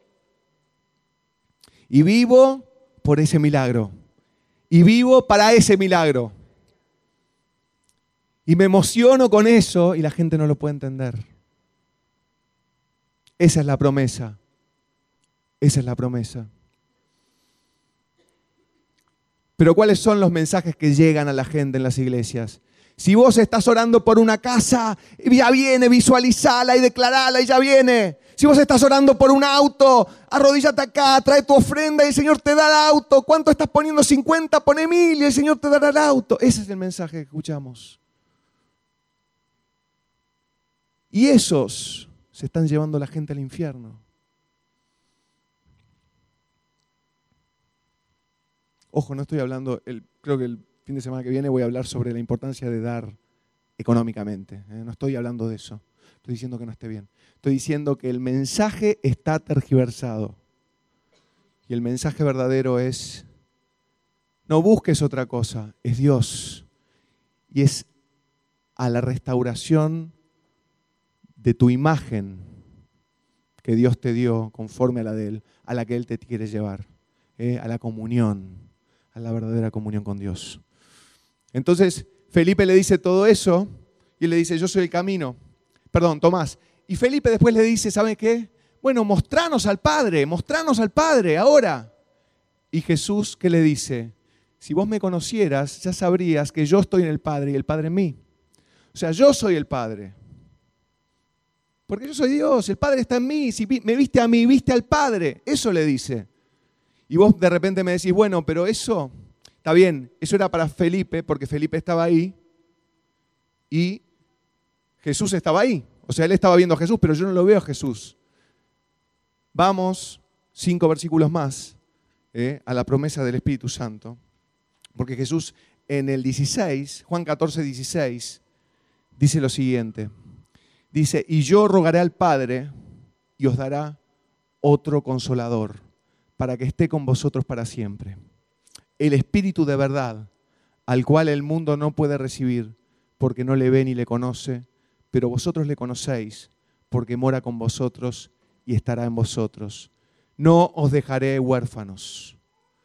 Y vivo por ese milagro. Y vivo para ese milagro. Y me emociono con eso y la gente no lo puede entender. Esa es la promesa. Esa es la promesa. Pero ¿cuáles son los mensajes que llegan a la gente en las iglesias? Si vos estás orando por una casa, ya viene, visualizala y declarala y ya viene. Si vos estás orando por un auto, arrodíllate acá, trae tu ofrenda y el Señor te da el auto. ¿Cuánto estás poniendo? 50, pone 1000 y el Señor te dará el auto. Ese es el mensaje que escuchamos. Y esos se están llevando a la gente al infierno. Ojo, no estoy hablando, creo que el fin de semana que viene voy a hablar sobre la importancia de dar económicamente. No estoy hablando de eso. Estoy diciendo que no esté bien. Estoy diciendo que el mensaje está tergiversado. Y el mensaje verdadero es, no busques otra cosa, es Dios. Y es a la restauración de tu imagen que Dios te dio conforme a la de Él, a la que Él te quiere llevar, a la comunión, a la verdadera comunión con Dios. Entonces, Felipe le dice todo eso y él le dice, yo soy el camino. Perdón, Tomás. Y Felipe después le dice, ¿saben qué? Bueno, mostranos al Padre ahora. Y Jesús, ¿qué le dice? Si vos me conocieras, ya sabrías que yo estoy en el Padre y el Padre en mí. O sea, yo soy el Padre. Porque yo soy Dios, el Padre está en mí. Si me viste a mí, viste al Padre. Eso le dice. Y vos de repente me decís, bueno, pero eso, está bien, eso era para Felipe, porque Felipe estaba ahí y Jesús estaba ahí. O sea, él estaba viendo a Jesús, pero yo no lo veo a Jesús. Vamos 5 versículos más a la promesa del Espíritu Santo. Porque Jesús en el 16, Juan 14, 16, dice lo siguiente. Dice, y yo rogaré al Padre y os dará otro consolador para que esté con vosotros para siempre. El Espíritu de verdad, al cual el mundo no puede recibir porque no le ve ni le conoce, pero vosotros le conocéis porque mora con vosotros y estará en vosotros. No os dejaré huérfanos.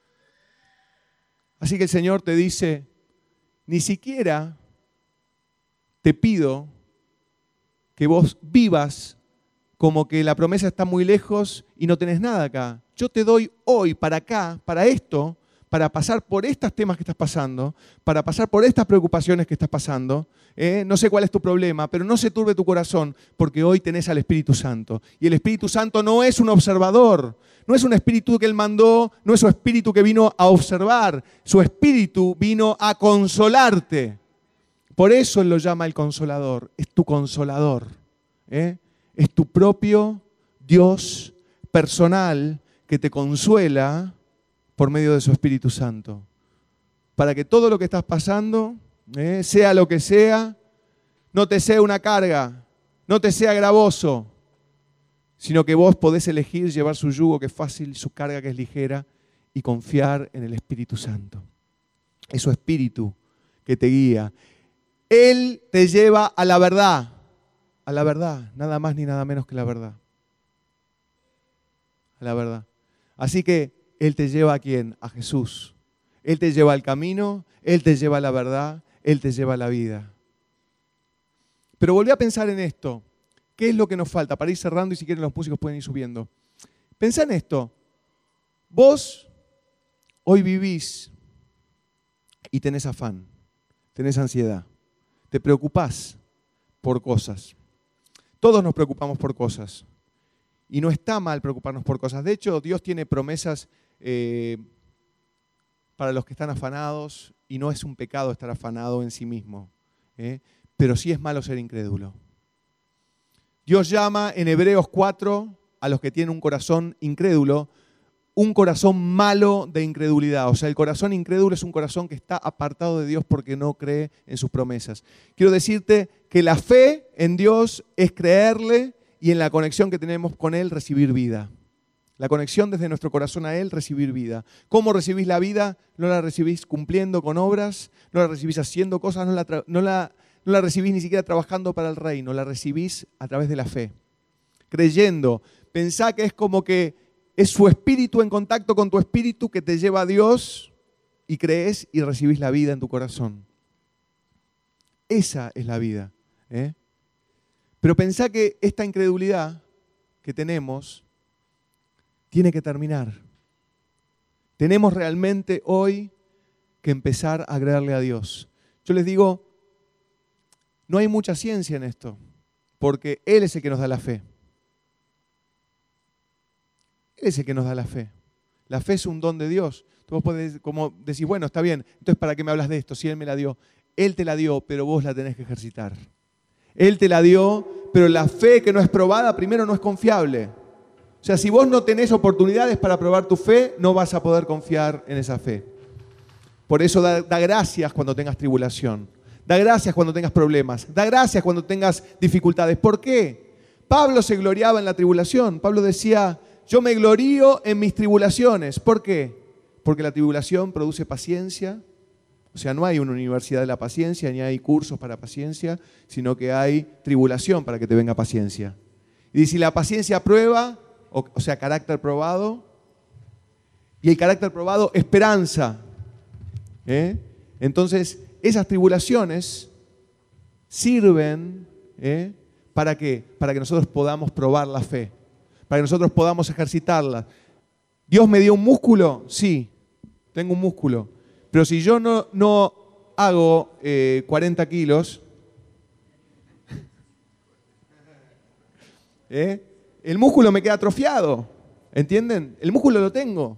Así que el Señor te dice, ni siquiera te pido que vos vivas como que la promesa está muy lejos y no tenés nada acá. Yo te doy hoy para acá, para esto, para pasar por estos temas que estás pasando, para pasar por estas preocupaciones que estás pasando. No sé cuál es tu problema, pero no se turbe tu corazón porque hoy tenés al Espíritu Santo. Y el Espíritu Santo no es un observador, no es un espíritu que Él mandó, no es un espíritu que vino a observar, su espíritu vino a consolarte. Por eso Él lo llama el consolador, es tu consolador. Es tu propio Dios personal que te consuela por medio de su Espíritu Santo. Para que todo lo que estás pasando, sea lo que sea, no te sea una carga, no te sea gravoso, sino que vos podés elegir llevar su yugo que es fácil, su carga que es ligera y confiar en el Espíritu Santo. Es su Espíritu que te guía. Él te lleva a la verdad, nada más ni nada menos que la verdad. A la verdad. Así que Él te lleva ¿a quién? A Jesús. Él te lleva al camino, Él te lleva a la verdad, Él te lleva a la vida. Pero volví a pensar en esto. ¿Qué es lo que nos falta? Para ir cerrando y si quieren los músicos pueden ir subiendo. Pensá en esto. Vos hoy vivís y tenés afán, tenés ansiedad, te preocupás por cosas. Todos nos preocupamos por cosas. Y no está mal preocuparnos por cosas. De hecho, Dios tiene promesas para los que están afanados y no es un pecado estar afanado en sí mismo. Pero sí es malo ser incrédulo. Dios llama en Hebreos 4 a los que tienen un corazón incrédulo, un corazón malo de incredulidad. O sea, el corazón incrédulo es un corazón que está apartado de Dios porque no cree en sus promesas. Quiero decirte que la fe en Dios es creerle y en la conexión que tenemos con Él recibir vida. La conexión desde nuestro corazón a Él, recibir vida. ¿Cómo recibís la vida? No la recibís cumpliendo con obras, no la recibís haciendo cosas, no la recibís ni siquiera trabajando para el reino, la recibís a través de la fe. Creyendo. Pensá que es como que es su espíritu en contacto con tu espíritu que te lleva a Dios y crees y recibís la vida en tu corazón. Esa es la vida. Pero pensá que esta incredulidad que tenemos tiene que terminar. Tenemos realmente hoy que empezar a creerle a Dios. Yo les digo, no hay mucha ciencia en esto, porque Él es el que nos da la fe. Él es el que nos da la fe. La fe es un don de Dios. Tú vos podés como decir, bueno, está bien, entonces ¿para qué me hablas de esto? Si Él me la dio. Él te la dio, pero vos la tenés que ejercitar. Él te la dio, pero la fe que no es probada, primero no es confiable. O sea, si vos no tenés oportunidades para probar tu fe, no vas a poder confiar en esa fe. Por eso da gracias cuando tengas tribulación. Da gracias cuando tengas problemas. Da gracias cuando tengas dificultades. ¿Por qué? Pablo se gloriaba en la tribulación. Pablo decía, yo me glorío en mis tribulaciones. ¿Por qué? Porque la tribulación produce paciencia. O sea, no hay una universidad de la paciencia, ni hay cursos para paciencia, sino que hay tribulación para que te venga paciencia. Y si la paciencia prueba, o sea, carácter probado, y el carácter probado, esperanza. Entonces, esas tribulaciones sirven ¿para qué? Para que nosotros podamos probar la fe, para que nosotros podamos ejercitarla. ¿Dios me dio un músculo? Sí, tengo un músculo. Pero si yo no hago 40 kilos, el músculo me queda atrofiado. ¿Entienden? El músculo lo tengo.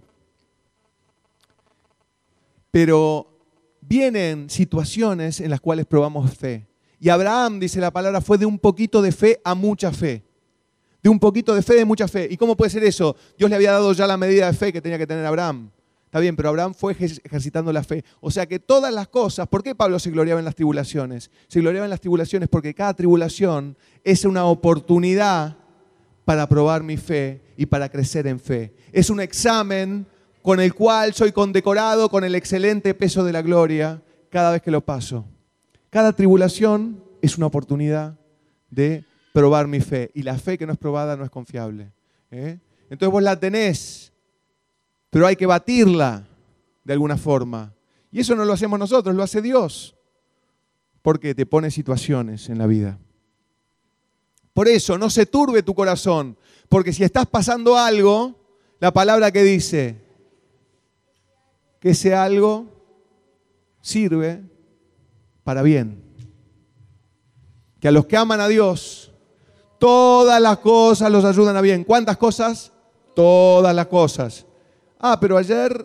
Pero vienen situaciones en las cuales probamos fe. Y Abraham, dice la palabra, fue de un poquito de fe a mucha fe. De un poquito de fe, de mucha fe. ¿Y cómo puede ser eso? Dios le había dado ya la medida de fe que tenía que tener Abraham. Está bien, pero Abraham fue ejercitando la fe. O sea que todas las cosas, ¿por qué Pablo se gloriaba en las tribulaciones? Se gloriaba en las tribulaciones porque cada tribulación es una oportunidad para probar mi fe y para crecer en fe. Es un examen con el cual soy condecorado con el excelente peso de la gloria cada vez que lo paso. Cada tribulación es una oportunidad de probar mi fe. Y la fe que no es probada no es confiable. Entonces vos la tenés, pero hay que batirla de alguna forma. Y eso no lo hacemos nosotros, lo hace Dios. Porque te pone situaciones en la vida. Por eso, no se turbe tu corazón. Porque si estás pasando algo, la palabra que dice que ese algo sirve para bien. Que a los que aman a Dios, todas las cosas los ayudan a bien. ¿Cuántas cosas? Todas las cosas. Pero ayer,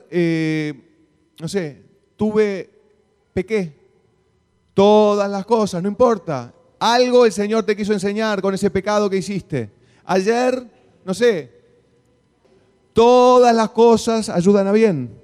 pequé. Todas las cosas, no importa. Algo el Señor te quiso enseñar con ese pecado que hiciste. Ayer, todas las cosas ayudan a bien.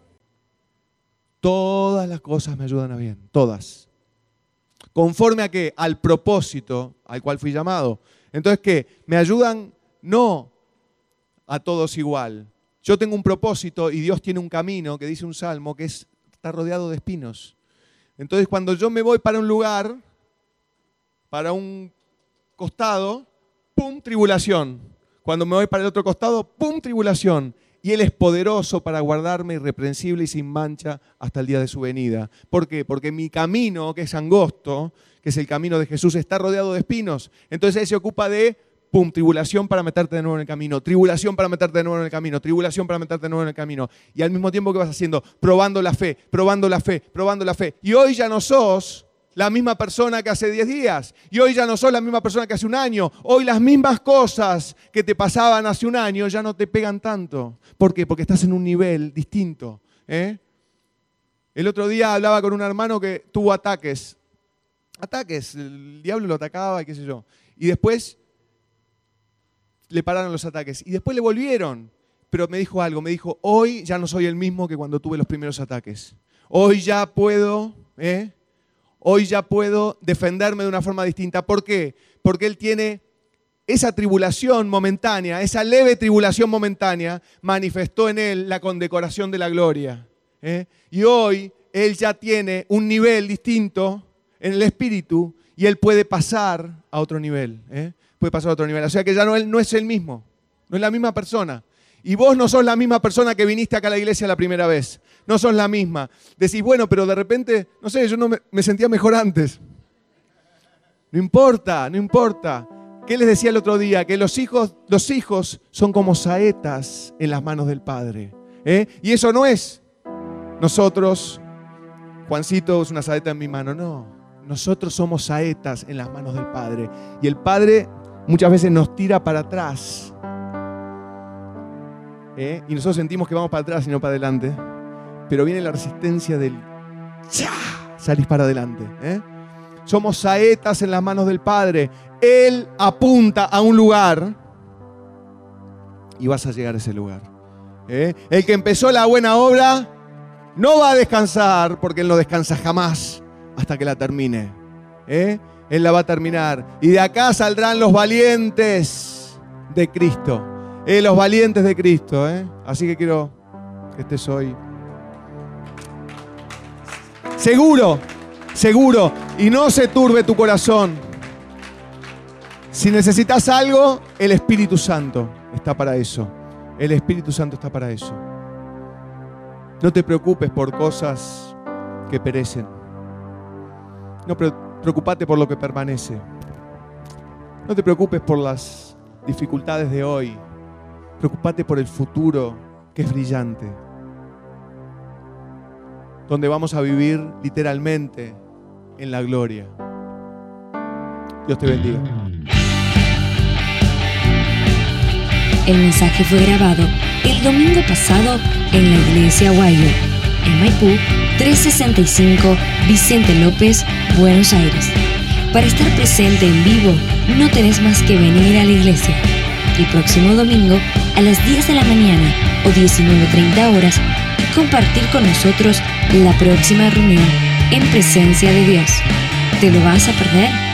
Todas las cosas me ayudan a bien, todas. ¿Conforme a qué? Al propósito al cual fui llamado. Entonces, ¿qué? Me ayudan no a todos igual. Yo tengo un propósito y Dios tiene un camino, que dice un salmo, que está rodeado de espinos. Entonces, cuando yo me voy para un lugar, para un costado, ¡pum!, tribulación. Cuando me voy para el otro costado, ¡pum!, tribulación. Y Él es poderoso para guardarme irreprensible y sin mancha hasta el día de su venida. ¿Por qué? Porque mi camino, que es angosto, que es el camino de Jesús, está rodeado de espinos. Entonces Él se ocupa de, ¡pum!, tribulación para meterte de nuevo en el camino, tribulación para meterte de nuevo en el camino, tribulación para meterte de nuevo en el camino. Y al mismo tiempo, ¿qué vas haciendo? Probando la fe, probando la fe, probando la fe. Y hoy ya no sos la misma persona que hace 10 días. Y hoy ya no sos la misma persona que hace un año. Hoy las mismas cosas que te pasaban hace un año ya no te pegan tanto. ¿Por qué? Porque estás en un nivel distinto. El otro día hablaba con un hermano que tuvo ataques. El diablo lo atacaba y qué sé yo. Y después le pararon los ataques. Y después le volvieron. Pero me dijo algo. Me dijo, hoy ya no soy el mismo que cuando tuve los primeros ataques. Hoy ya puedo... Hoy ya puedo defenderme de una forma distinta. ¿Por qué? Porque Él tiene esa tribulación momentánea, esa leve tribulación momentánea, manifestó en Él la condecoración de la gloria. Y hoy Él ya tiene un nivel distinto en el espíritu y Él puede pasar a otro nivel. Puede pasar a otro nivel. O sea que ya Él no es el mismo, no es la misma persona. Y vos no sos la misma persona que viniste acá a la iglesia la primera vez. No sos la misma. Decís, bueno, pero de repente, yo no me sentía mejor antes. No importa. ¿Qué les decía el otro día? Que los hijos son como saetas en las manos del Padre. Y eso no es nosotros, Juancito es una saeta en mi mano. No, nosotros somos saetas en las manos del Padre. Y el Padre muchas veces nos tira para atrás. Y nosotros sentimos que vamos para atrás y no para adelante. Pero viene la resistencia del ¡cha! Salís para adelante. Somos saetas en las manos del Padre. Él apunta a un lugar y vas a llegar a ese lugar. El que empezó la buena obra no va a descansar, porque Él no descansa jamás hasta que la termine. Él la va a terminar. Y de acá saldrán los valientes de Cristo. Los valientes de Cristo. Así que quiero que estés hoy seguro, y no se turbe tu corazón. Si necesitas algo, el Espíritu Santo está para eso. El Espíritu Santo está para eso. No te preocupes por cosas que perecen. No preocupate por lo que permanece. No te preocupes por las dificultades de hoy. Preocupate por el futuro, que es brillante. Donde vamos a vivir literalmente en la gloria. Dios te bendiga. El mensaje fue grabado el domingo pasado en la iglesia Guayo, en Maipú 365 Vicente López, Buenos Aires. Para estar presente en vivo, no tenés más que venir a la iglesia. el próximo domingo a las 10 de la mañana o 19:30 horas y compartir con nosotros la próxima reunión en presencia de Dios. ¿Te lo vas a perder?